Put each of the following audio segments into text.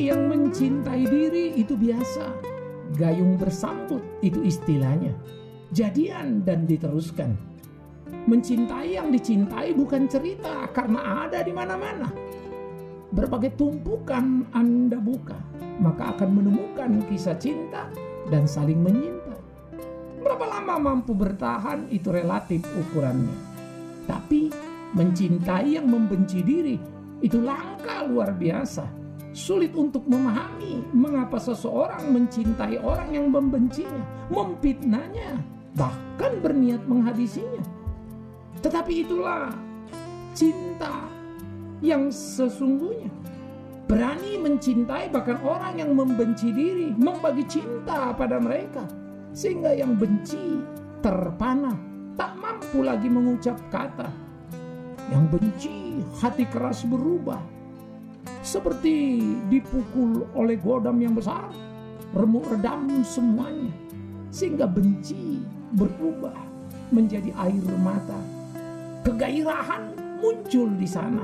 yang mencintai diri itu biasa. Gayung bersambut itu istilahnya. Jadian dan diteruskan. Mencintai yang dicintai bukan cerita karena ada di mana-mana. Berbagai tumpukan Anda buka, maka akan menemukan kisah cinta dan saling menyinta. Berapa lama mampu bertahan itu relatif ukurannya. Tapi mencintai yang membenci diri itu langka luar biasa. Sulit untuk memahami mengapa seseorang mencintai orang yang membencinya, memfitnahnya, bahkan berniat menghabisinya. Tetapi itulah cinta yang sesungguhnya. Berani mencintai bahkan orang yang membenci diri, membagi cinta pada mereka. Sehingga yang benci terpana, tak mampu lagi mengucap kata. Yang benci hati keras berubah. Seperti dipukul oleh godam yang besar, remuk redam semuanya. Sehingga benci berubah menjadi air mata. Kegairahan muncul di sana.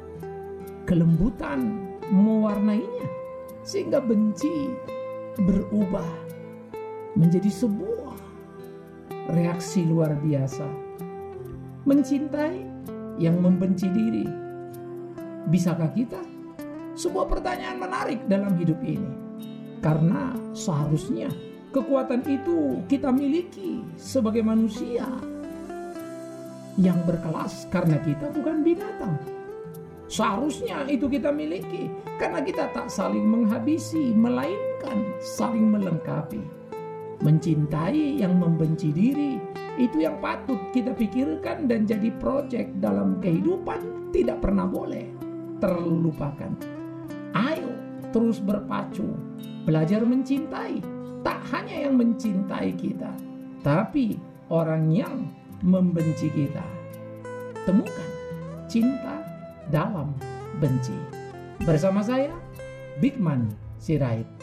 Kelembutan mewarnainya. Sehingga benci berubah menjadi sebuah reaksi luar biasa. Mencintai yang membenci diri. Bisakah kita? Sebuah pertanyaan menarik dalam hidup ini. Karena seharusnya kekuatan itu kita miliki sebagai manusia yang berkelas, karena kita bukan binatang. Seharusnya itu kita miliki karena kita tak saling menghabisi, melainkan saling melengkapi. Mencintai yang membenci diri itu yang patut kita pikirkan dan jadi proyek dalam kehidupan, tidak pernah boleh terlupakan. Ayo terus berpacu, belajar mencintai. Tak hanya yang mencintai kita, tapi orang yang membenci kita. Temukan cinta dalam benci. Bersama saya, Bigman Sirait.